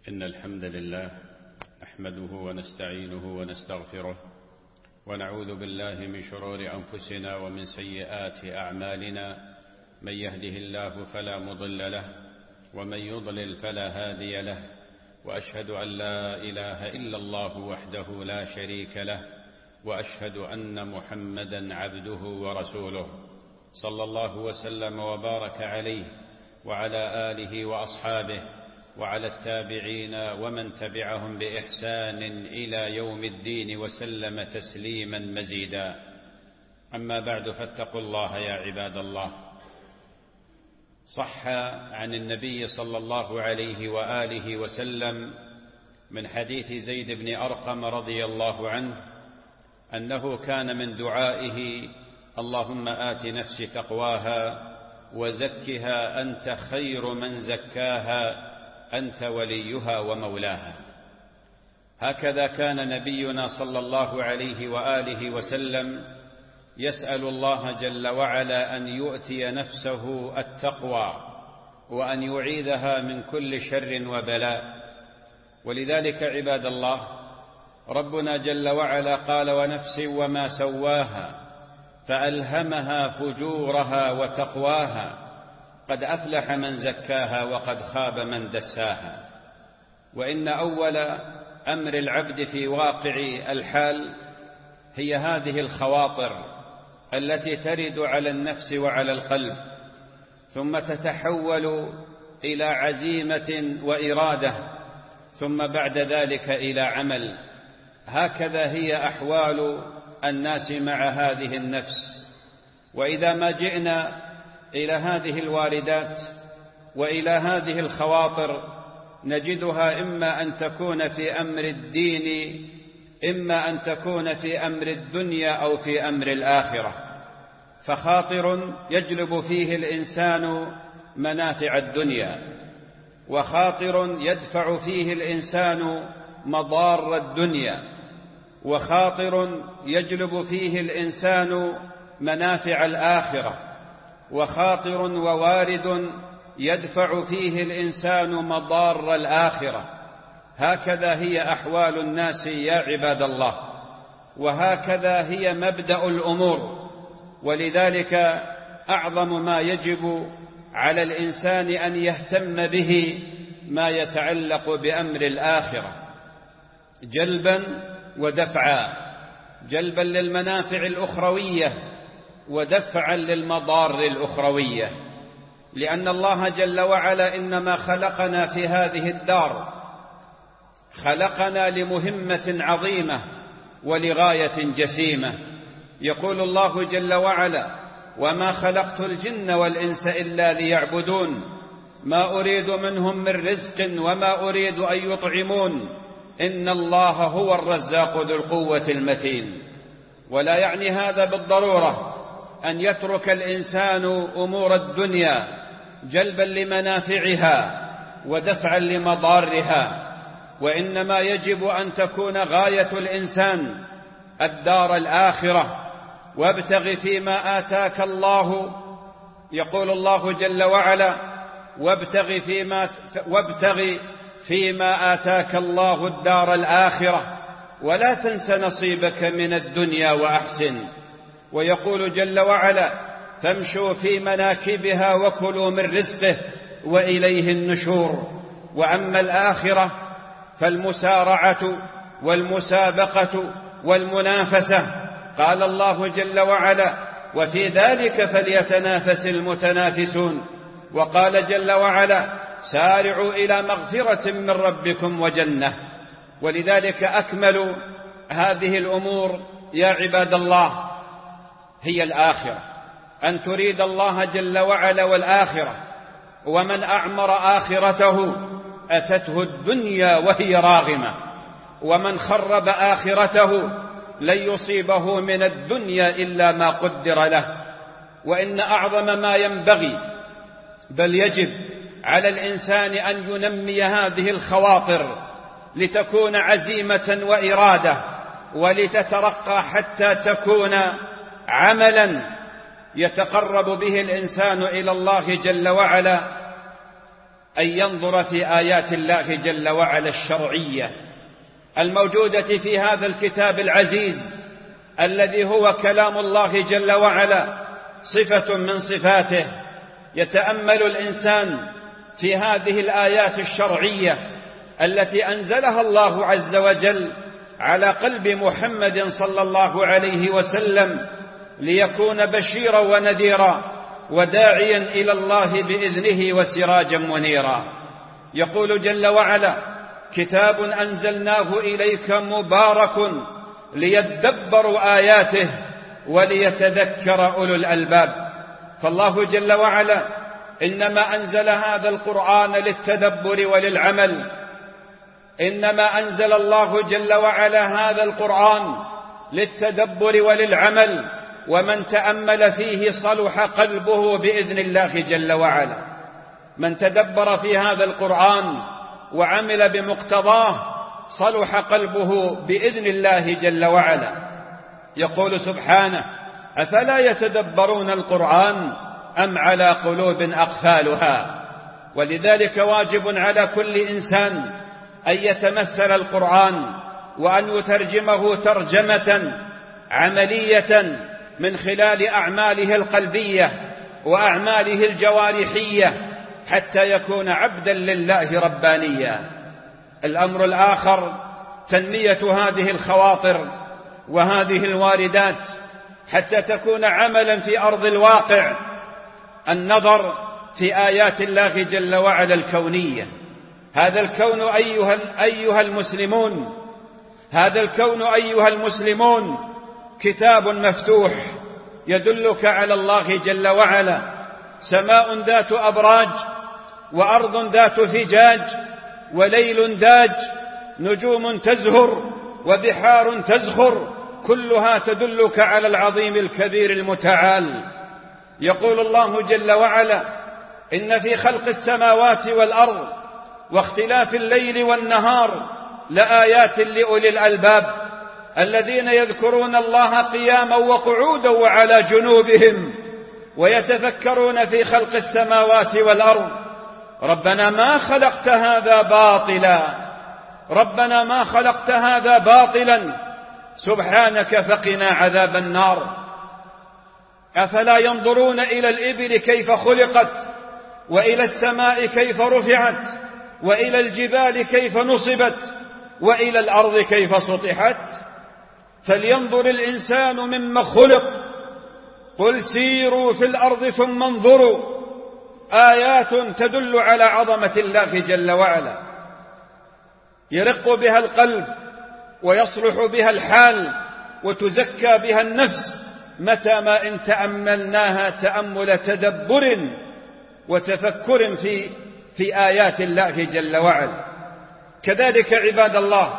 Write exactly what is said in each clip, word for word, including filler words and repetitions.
إن الحمد لله نحمده ونستعينه ونستغفره ونعوذ بالله من شرور أنفسنا ومن سيئات أعمالنا. من يهده الله فلا مضل له ومن يضلل فلا هادي له، وأشهد أن لا إله إلا الله وحده لا شريك له، وأشهد أن محمدا عبده ورسوله صلى الله وسلم وبارك عليه وعلى آله وأصحابه وعلى التابعين ومن تبعهم بإحسان إلى يوم الدين وسلم تسليما مزيدا. أما بعد، فاتقوا الله يا عباد الله. صح عن النبي صلى الله عليه وآله وسلم من حديث زيد بن أرقم رضي الله عنه أنه كان من دعائه: اللهم آت نفسي تقواها وزكها أنت خير من زكاها أنت وليها ومولاها. هكذا كان نبينا صلى الله عليه وآله وسلم يسأل الله جل وعلا أن يؤتي نفسه التقوى وأن يعيذها من كل شر وبلاء. ولذلك عباد الله، ربنا جل وعلا قال: ونفس وما سواها فألهمها فجورها وتقواها قد أفلح من زكاها وقد خاب من دساها. وإن أول أمر العبد في واقع الحال هي هذه الخواطر التي ترد على النفس وعلى القلب، ثم تتحول إلى عزيمة وإرادة، ثم بعد ذلك إلى عمل. هكذا هي أحوال الناس مع هذه النفس. وإذا ما جئنا إلى هذه الواردات وإلى هذه الخواطر نجدها إما أن تكون في أمر الدين، إما أن تكون في أمر الدنيا أو في أمر الآخرة. فخاطر يجلب فيه الإنسان منافع الدنيا، وخاطر يدفع فيه الإنسان مضار الدنيا، وخاطر يجلب فيه الإنسان منافع الآخرة، وخاطر ووارد يدفع فيه الإنسان مضار الآخرة. هكذا هي أحوال الناس يا عباد الله، وهكذا هي مبدأ الأمور. ولذلك أعظم ما يجب على الإنسان أن يهتم به ما يتعلق بأمر الآخرة، جلبا ودفعا، جلبا للمنافع الأخروية ودفعا للمضار الأخروية. لأن الله جل وعلا إنما خلقنا في هذه الدار، خلقنا لمهمة عظيمة ولغاية جسيمة. يقول الله جل وعلا: وما خلقت الجن والإنس إلا ليعبدون ما أريد منهم من رزق وما أريد أن يطعمون إن الله هو الرزاق ذو القوة المتين. ولا يعني هذا بالضرورة أن يترك الإنسان أمور الدنيا جلبا لمنافعها ودفعا لمضارها، وإنما يجب أن تكون غاية الإنسان الدار الآخرة. وابتغ فيما آتاك الله، يقول الله جل وعلا: وابتغ فيما, وابتغ فيما آتاك الله الدار الآخرة ولا تنس نصيبك من الدنيا وأحسن. ويقول جل وعلا: فامشوا في مناكبها وكلوا من رزقه وإليه النشور. وأما الآخرة فالمسارعة والمسابقة والمنافسة. قال الله جل وعلا: وفي ذلك فليتنافس المتنافسون. وقال جل وعلا: سارعوا إلى مغفرة من ربكم وجنة. ولذلك أكمل هذه الأمور يا عباد الله هي الآخرة، أن تريد الله جل وعلا والآخرة. ومن أعمر آخرته أتته الدنيا وهي راغمة، ومن خرب آخرته لن يصيبه من الدنيا إلا ما قدر له. وإن أعظم ما ينبغي بل يجب على الإنسان أن ينمي هذه الخواطر لتكون عزيمة وإرادة، ولتترقى حتى تكون عملا يتقرب به الإنسان إلى الله جل وعلا، أن ينظر في آيات الله جل وعلا الشرعية الموجودة في هذا الكتاب العزيز الذي هو كلام الله جل وعلا، صفة من صفاته. يتأمل الإنسان في هذه الآيات الشرعية التي أنزلها الله عز وجل على قلب محمد صلى الله عليه وسلم ليكون بشيرا ونذيرا وداعيا إلى الله بإذنه وسراجا منيرا. يقول جل وعلا: كتاب أنزلناه إليك مبارك ليدبروا آياته وليتذكر أولو الألباب. فالله جل وعلا إنما أنزل هذا القرآن للتدبر وللعمل، إنما أنزل الله جل وعلا هذا القرآن للتدبر وللعمل، ومن تأمل فيه صلح قلبه بإذن الله جل وعلا. من تدبر في هذا القرآن وعمل بمقتضاه صلح قلبه بإذن الله جل وعلا. يقول سبحانه: أفلا يتدبرون القرآن أم على قلوب أقفالها. ولذلك واجب على كل إنسان أن يتمثل القرآن وأن يترجمه ترجمة عملية من خلال أعماله القلبية وأعماله الجوارحية حتى يكون عبدا لله ربانيا. الأمر الآخر تنمية هذه الخواطر وهذه الواردات حتى تكون عملا في أرض الواقع. النظر في آيات الله جل وعلا الكونية. هذا الكون أيها, أيها المسلمون هذا الكون أيها المسلمون كتاب مفتوح يدلك على الله جل وعلا. سماء ذات أبراج، وأرض ذات فجاج، وليل داج، نجوم تزهر، وبحار تزخر، كلها تدلك على العظيم الكبير المتعال. يقول الله جل وعلا: إن في خلق السماوات والأرض واختلاف الليل والنهار لآيات لأولي الألباب الذين يذكرون الله قياما وقعودا وعلى جنوبهم ويتفكرون في خلق السماوات والأرض ربنا ما خلقت هذا باطلا ربنا ما خلقت هذا باطلا سبحانك فقنا عذاب النار. أفلا ينظرون إلى الإبل كيف خلقت، وإلى السماء كيف رفعت، وإلى الجبال كيف نصبت، وإلى الأرض كيف سطحت. فلينظر الإنسان مما خلق. قل سيروا في الأرض ثم انظروا، آيات تدل على عظمة الله جل وعلا، يرق بها القلب ويصلح بها الحال وتزكى بها النفس متى ما إن تأملناها تأمل تدبر وتفكر في في آيات الله جل وعلا. كذلك عباد الله،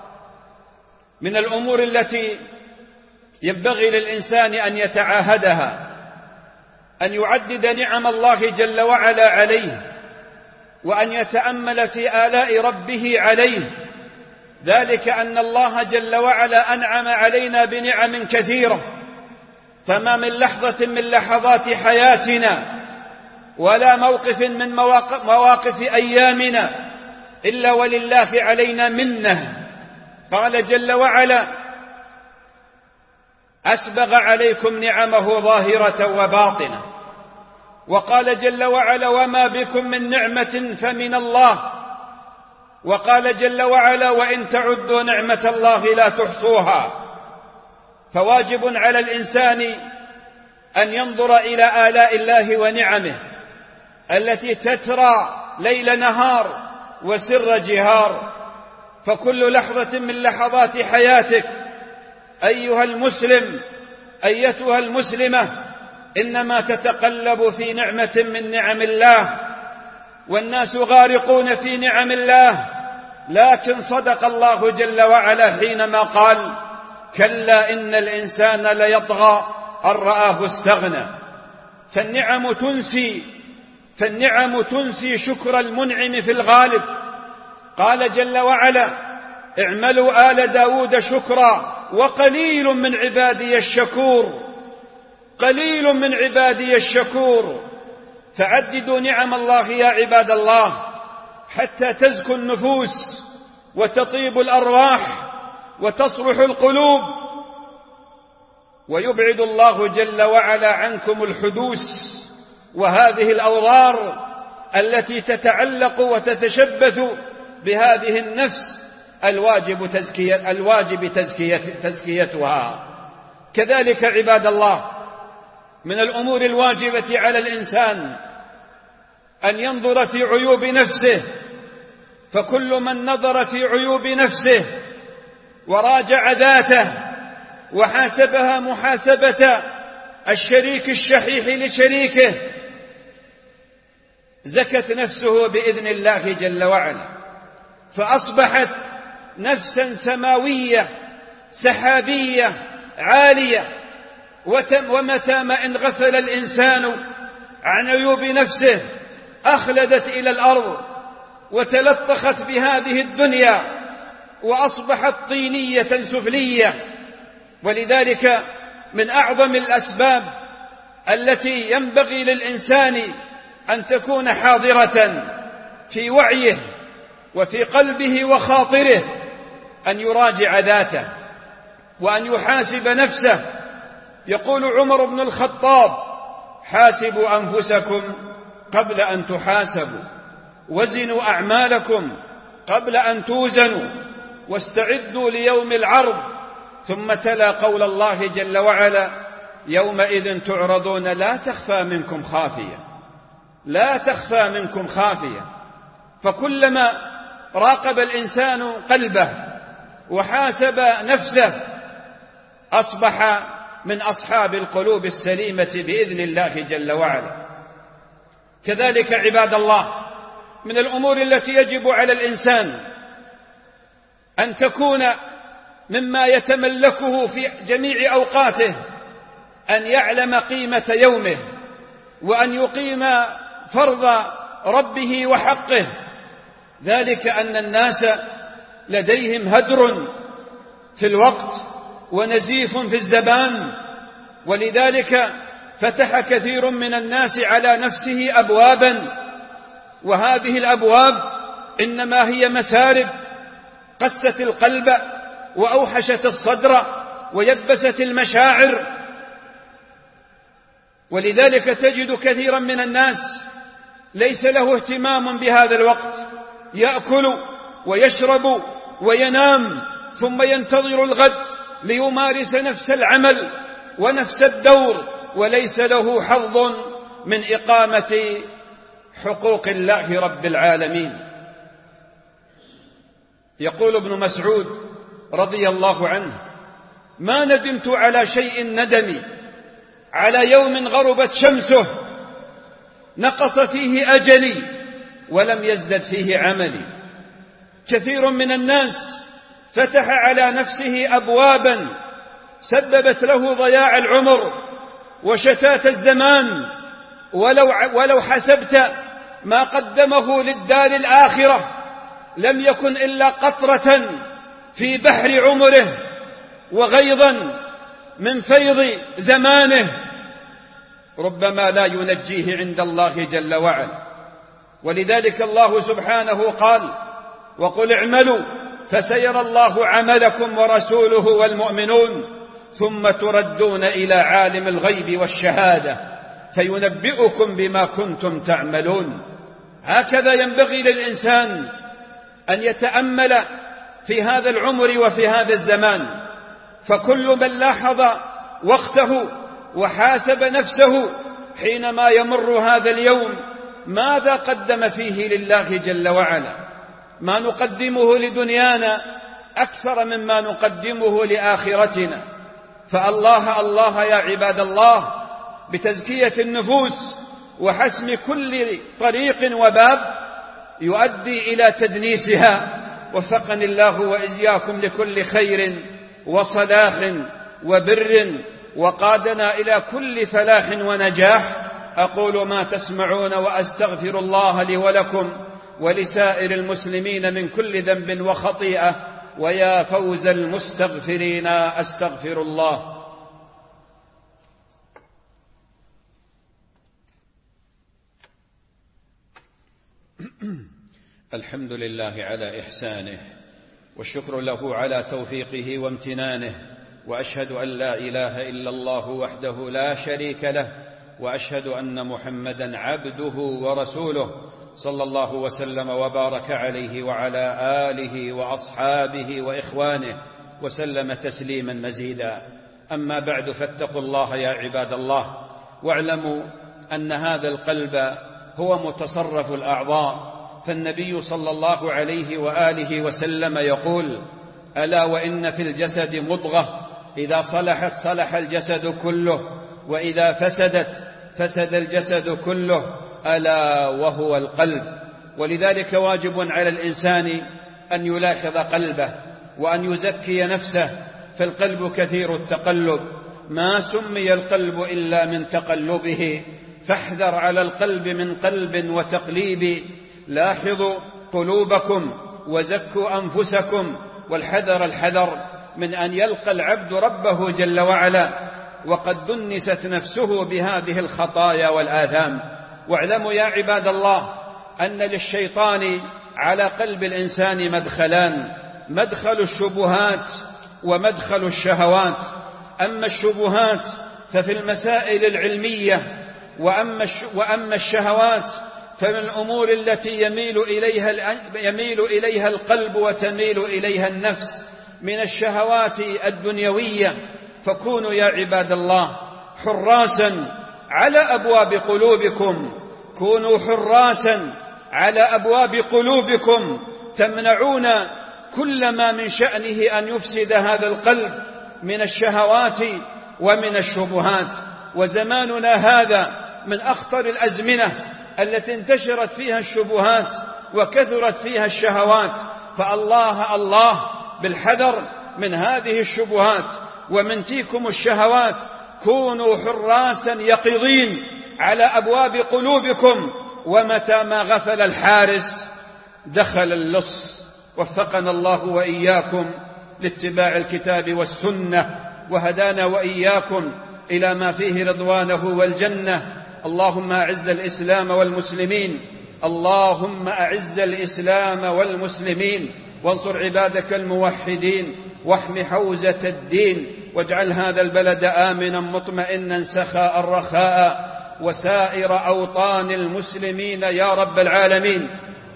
من الأمور التي ينبغي للإنسان أن يتعاهدها أن يعدد نعم الله جل وعلا عليه، وأن يتأمل في آلاء ربه عليه. ذلك أن الله جل وعلا أنعم علينا بنعم كثيرة، فما من لحظة من لحظات حياتنا ولا موقف من مواقف, مواقف أيامنا إلا ولله علينا منه. قال جل وعلا: أسبغ عليكم نعمه ظاهرة وباطنة. وقال جل وعلا: وما بكم من نعمة فمن الله. وقال جل وعلا: وإن تعدوا نعمة الله لا تحصوها. فواجب على الإنسان أن ينظر إلى آلاء الله ونعمه التي تترى ليل نهار وسر جهار. فكل لحظة من لحظات حياتك أيها المسلم أيتها المسلمة إنما تتقلب في نعمة من نعم الله، والناس غارقون في نعم الله. لكن صدق الله جل وعلا حينما قال: كلا إن الإنسان ليطغى أن رآه استغنى. فالنعم تنسي فالنعم تنسي شكر المنعم في الغالب. قال جل وعلا: اعملوا آل داود شكرا وقليل من عبادي الشكور قليل من عبادي الشكور. فعددوا نعم الله يا عباد الله، حتى تزكو النفوس وتطيب الأرواح وتصلح القلوب، ويبعد الله جل وعلا عنكم الحدوث وهذه الأوضار التي تتعلق وتتشبث بهذه النفس الواجب تزكية الواجب تزكية تزكيتها. كذلك عباد الله، من الأمور الواجبة على الإنسان أن ينظر في عيوب نفسه، فكل من نظر في عيوب نفسه وراجع ذاته وحاسبها محاسبة الشريك الشحيح لشريكه زكت نفسه بإذن الله جل وعلا، فأصبحت نفسا سماوية سحابية عالية. ومتى ما إن غفل الإنسان عن عيوب نفسه أخلدت إلى الأرض وتلطخت بهذه الدنيا وأصبحت طينية سفلية. ولذلك من أعظم الأسباب التي ينبغي للإنسان أن تكون حاضرة في وعيه وفي قلبه وخاطره أن يراجع ذاته وأن يحاسب نفسه. يقول عمر بن الخطاب: حاسبوا أنفسكم قبل أن تحاسبوا، وزنوا أعمالكم قبل أن توزنوا، واستعدوا ليوم العرض. ثم تلا قول الله جل وعلا: يومئذ تعرضون لا تخفى منكم خافية، لا تخفى منكم خافية. فكلما راقب الإنسان قلبه وحاسب نفسه أصبح من أصحاب القلوب السليمة بإذن الله جل وعلا. كذلك عباد الله، من الأمور التي يجب على الإنسان أن تكون مما يتملكه في جميع أوقاته أن يعلم قيمة يومه وأن يقيم فرض ربه وحقه. ذلك أن الناس لديهم هدر في الوقت ونزيف في الزمان، ولذلك فتح كثير من الناس على نفسه أبوابا، وهذه الأبواب إنما هي مسارب قست القلب وأوحشت الصدر ويبست المشاعر. ولذلك تجد كثيرا من الناس ليس له اهتمام بهذا الوقت، يأكل ويشرب وينام ثم ينتظر الغد ليمارس نفس العمل ونفس الدور، وليس له حظ من إقامة حقوق الله رب العالمين. يقول ابن مسعود رضي الله عنه: ما ندمت على شيء ندمي على يوم غربت شمسه نقص فيه أجلي ولم يزدد فيه عملي. كثير من الناس فتح على نفسه أبوابا سببت له ضياع العمر وشتات الزمان، ولو, ولو حسبت ما قدمه للدار الآخرة لم يكن إلا قطرة في بحر عمره وغيظا من فيض زمانه، ربما لا ينجيه عند الله جل وعلا. ولذلك الله سبحانه قال: وقل اعملوا فسيرى الله عملكم ورسوله والمؤمنون ثم تردون إلى عالم الغيب والشهادة فينبئكم بما كنتم تعملون. هكذا ينبغي للإنسان أن يتأمل في هذا العمر وفي هذا الزمان، فكل من لاحظ وقته وحاسب نفسه حينما يمر هذا اليوم ماذا قدم فيه لله جل وعلا. ما نقدمه لدنيانا أكثر مما نقدمه لآخرتنا. فالله الله يا عباد الله بتزكية النفوس وحسم كل طريق وباب يؤدي إلى تدنيسها. وفقني الله وإياكم لكل خير وصلاح وبر وقادنا إلى كل فلاح ونجاح. أقول ما تسمعون وأستغفر الله لي ولكم ولسائر المسلمين من كل ذنب وخطيئة، ويا فوز المستغفرين أستغفر الله. الحمد لله على إحسانه، والشكر له على توفيقه وامتنانه، وأشهد أن لا إله إلا الله وحده لا شريك له، وأشهد أن محمدا عبده ورسوله صلى الله وسلم وبارك عليه وعلى آله وأصحابه وإخوانه وسلم تسليما مزيدا. أما بعد، فاتقوا الله يا عباد الله، واعلموا أن هذا القلب هو متصرف الأعضاء، فالنبي صلى الله عليه وآله وسلم يقول: ألا وإن في الجسد مضغة إذا صلحت صلح الجسد كله، وإذا فسدت فسد الجسد كله، ألا وهو القلب. ولذلك واجب على الإنسان أن يلاحظ قلبه وأن يزكي نفسه، فالقلب كثير التقلب، ما سمي القلب إلا من تقلبه، فاحذر على القلب من قلب وتقليب. لاحظوا قلوبكم وزكوا أنفسكم، والحذر الحذر من أن يلقى العبد ربه جل وعلا وقد دنست نفسه بهذه الخطايا والآثام. واعلموا يا عباد الله أن للشيطان على قلب الإنسان مدخلان: مدخل الشبهات ومدخل الشهوات. أما الشبهات ففي المسائل العلمية، وأما وأما الشهوات فمن الأمور التي يميل إليها يميل إليها القلب وتميل إليها النفس من الشهوات الدنيوية. فكونوا يا عباد الله حراسا على أبواب قلوبكم، كونوا حراسا على أبواب قلوبكم، تمنعون كل ما من شأنه أن يفسد هذا القلب من الشهوات ومن الشبهات. وزماننا هذا من أخطر الأزمنة التي انتشرت فيها الشبهات وكثرت فيها الشهوات، فالله الله بالحذر من هذه الشبهات ومن تيكم الشهوات. كونوا حراسا يقظين على أبواب قلوبكم، ومتى ما غفل الحارس دخل اللص. وفقنا الله وإياكم لاتباع الكتاب والسنة، وهدانا وإياكم إلى ما فيه رضوانه والجنة. اللهم أعز الإسلام والمسلمين، اللهم أعز الإسلام والمسلمين، وانصر عبادك الموحدين، واحم حوزة الدين، واجعل هذا البلد آمنا مطمئنا سخاء رخاء، وسائر أوطان المسلمين يا رب العالمين.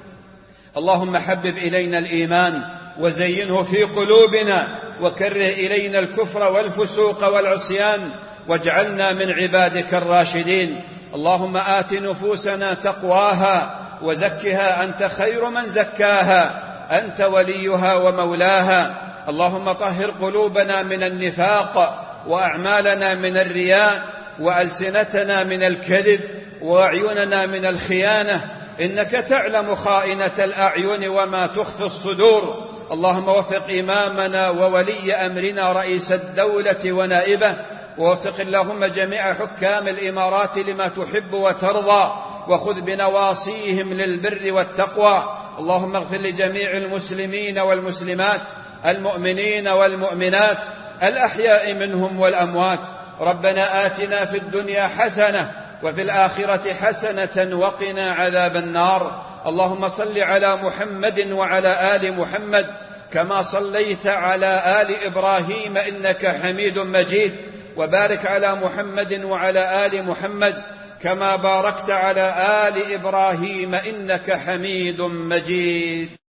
اللهم حبب إلينا الإيمان وزينه في قلوبنا، وكره إلينا الكفر والفسوق والعصيان، واجعلنا من عبادك الراشدين. اللهم آت نفوسنا تقواها وزكها أنت خير من زكاها، أنت وليها ومولاها. اللهم طهر قلوبنا من النفاق، وأعمالنا من الرياء، وألسنتنا من الكذب، وأعيننا من الخيانة، إنك تعلم خائنة الأعين وما تخفي الصدور. اللهم وفق إمامنا وولي أمرنا رئيس الدولة ونائبه، ووفق اللهم جميع حكام الإمارات لما تحب وترضى، وخذ بنواصيهم للبر والتقوى. اللهم اغفر لجميع المسلمين والمسلمات، المؤمنين والمؤمنات، الأحياء منهم والأموات. ربنا آتنا في الدنيا حسنة وفي الآخرة حسنة وقنا عذاب النار. اللهم صل على محمد وعلى آل محمد كما صليت على آل إبراهيم إنك حميد مجيد، وبارك على محمد وعلى آل محمد كما باركت على آل إبراهيم إنك حميد مجيد.